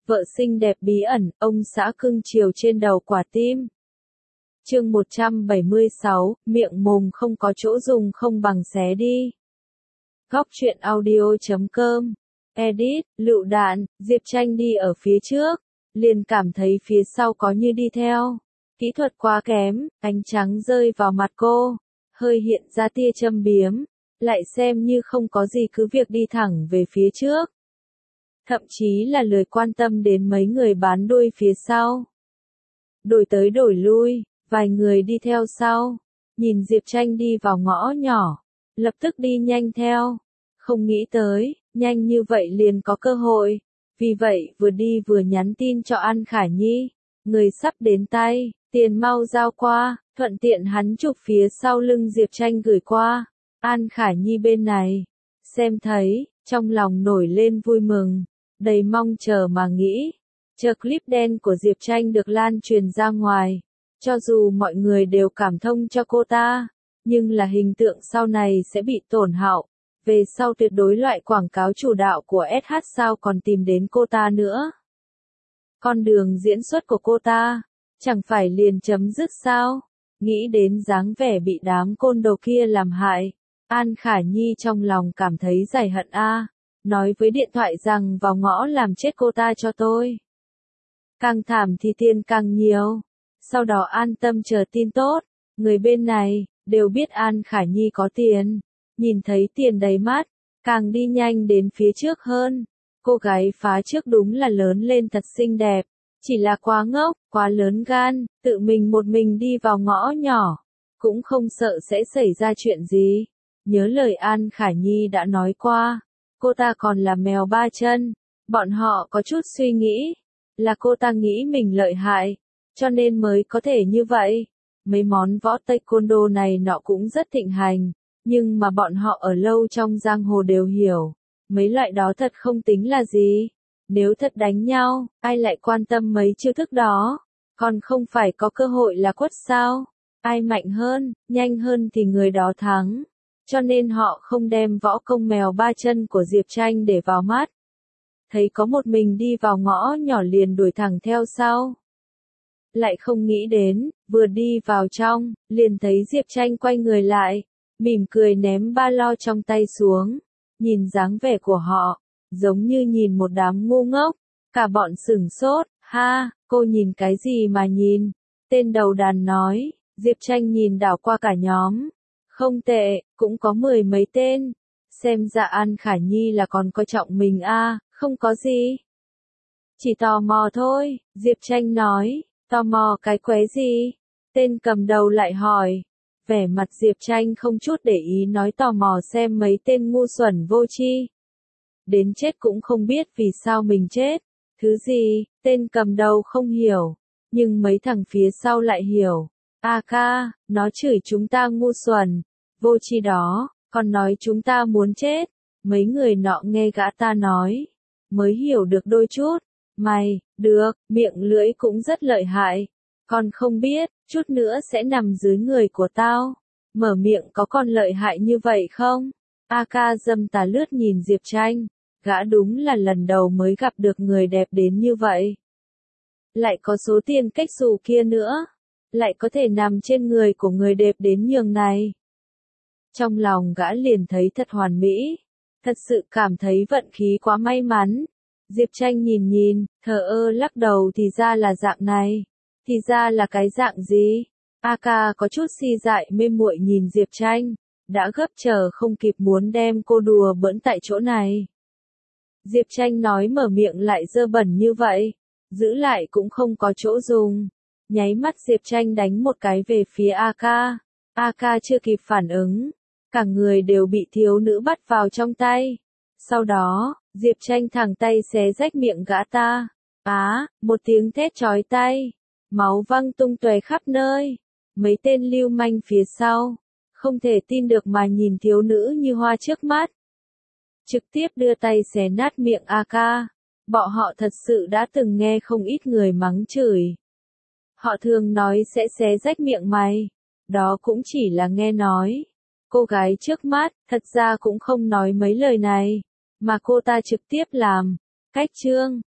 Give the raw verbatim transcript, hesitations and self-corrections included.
vợ xinh đẹp bí ẩn, ông xã cưng chiều trên đầu quả tim. Chương một trăm bảy mươi sáu, miệng mồm không có chỗ dùng không bằng xé đi. Góc truyện audio chấm com. Edit, lựu đạn, Diệp Tranh đi ở phía trước, liền cảm thấy phía sau có như đi theo. Kỹ thuật quá kém, ánh trắng rơi vào mặt cô, hơi hiện ra tia châm biếm, lại xem như không có gì cứ việc đi thẳng về phía trước. Thậm chí là lười quan tâm đến mấy người bán đuôi phía sau. Đổi tới đổi lui, vài người đi theo sau, nhìn Diệp Tranh đi vào ngõ nhỏ, lập tức đi nhanh theo. Không nghĩ tới, nhanh như vậy liền có cơ hội, vì vậy vừa đi vừa nhắn tin cho An Khả Nhi, người sắp đến tay, tiền mau giao qua, thuận tiện hắn chụp phía sau lưng Diệp Tranh gửi qua. An Khả Nhi bên này, xem thấy, trong lòng nổi lên vui mừng, đầy mong chờ mà nghĩ, chờ clip đen của Diệp Tranh được lan truyền ra ngoài, cho dù mọi người đều cảm thông cho cô ta, nhưng là hình tượng sau này sẽ bị tổn hại. Về sau tuyệt đối loại quảng cáo chủ đạo của ét hát sao còn tìm đến cô ta nữa. Con đường diễn xuất của cô ta, chẳng phải liền chấm dứt sao? Nghĩ đến dáng vẻ bị đám côn đồ kia làm hại, An Khả Nhi trong lòng cảm thấy giải hận a, nói với điện thoại rằng vào ngõ làm chết cô ta cho tôi. Càng thảm thì tiền càng nhiều, sau đó an tâm chờ tin tốt, người bên này, đều biết An Khả Nhi có tiền. Nhìn thấy tiền đầy mắt, càng đi nhanh đến phía trước hơn. Cô gái phá trước đúng là lớn lên thật xinh đẹp, chỉ là quá ngốc, quá lớn gan, tự mình một mình đi vào ngõ nhỏ, cũng không sợ sẽ xảy ra chuyện gì. Nhớ lời An Khả Nhi đã nói qua, cô ta còn là mèo ba chân, bọn họ có chút suy nghĩ, là cô ta nghĩ mình lợi hại, cho nên mới có thể như vậy. Mấy món võ taekwondo này nọ cũng rất thịnh hành. Nhưng mà bọn họ ở lâu trong giang hồ đều hiểu, mấy loại đó thật không tính là gì. Nếu thật đánh nhau, ai lại quan tâm mấy chiêu thức đó, còn không phải có cơ hội là quất sao? Ai mạnh hơn, nhanh hơn thì người đó thắng. Cho nên họ không đem võ công mèo ba chân của Diệp Tranh để vào mắt. Thấy có một mình đi vào ngõ nhỏ liền đuổi thẳng theo sau. Lại không nghĩ đến, vừa đi vào trong, liền thấy Diệp Tranh quay người lại. Mỉm cười ném ba lo trong tay xuống, nhìn dáng vẻ của họ, giống như nhìn một đám ngu ngốc, cả bọn sửng sốt, ha, cô nhìn cái gì mà nhìn, tên đầu đàn nói, Diệp Tranh nhìn đảo qua cả nhóm, không tệ, cũng có mười mấy tên, xem ra An Khả Nhi là còn coi trọng mình a, à, không có gì. Chỉ tò mò thôi, Diệp Tranh nói, tò mò cái quái gì, tên cầm đầu lại hỏi. Vẻ mặt Diệp Tranh không chút để ý nói tò mò xem mấy tên ngu xuẩn vô tri. Đến chết cũng không biết vì sao mình chết. Thứ gì, tên cầm đầu không hiểu. Nhưng mấy thằng phía sau lại hiểu. A ca, nó chửi chúng ta ngu xuẩn. Vô tri đó, còn nói chúng ta muốn chết. Mấy người nọ nghe gã ta nói. Mới hiểu được đôi chút. Mày, được, miệng lưỡi cũng rất lợi hại. Còn không biết, chút nữa sẽ nằm dưới người của tao. Mở miệng có con lợi hại như vậy không? A ca dâm tà lướt nhìn Diệp Tranh. Gã đúng là lần đầu mới gặp được người đẹp đến như vậy. Lại có số tiền cách xù kia nữa. Lại có thể nằm trên người của người đẹp đến nhường này. Trong lòng gã liền thấy thật hoàn mỹ. Thật sự cảm thấy vận khí quá may mắn. Diệp Tranh nhìn nhìn, thờ ơ lắc đầu thì ra là dạng này. Thì ra là cái dạng gì? A ca có chút si dại mê muội nhìn Diệp Tranh, đã gấp chờ không kịp muốn đem cô đùa bỡn tại chỗ này. Diệp Tranh nói mở miệng lại dơ bẩn như vậy, giữ lại cũng không có chỗ dùng. Nháy mắt Diệp Tranh đánh một cái về phía A ca. A ca chưa kịp phản ứng, cả người đều bị thiếu nữ bắt vào trong tay. Sau đó, Diệp Tranh thẳng tay xé rách miệng gã ta. Á, một tiếng thét chói tai. Máu văng tung tóe khắp nơi. Mấy tên lưu manh phía sau, không thể tin được mà nhìn thiếu nữ như hoa trước mắt. Trực tiếp đưa tay xé nát miệng A ca. Bọn họ thật sự đã từng nghe không ít người mắng chửi. Họ thường nói sẽ xé rách miệng mày. Đó cũng chỉ là nghe nói. Cô gái trước mắt, thật ra cũng không nói mấy lời này. Mà cô ta trực tiếp làm. Cách chương,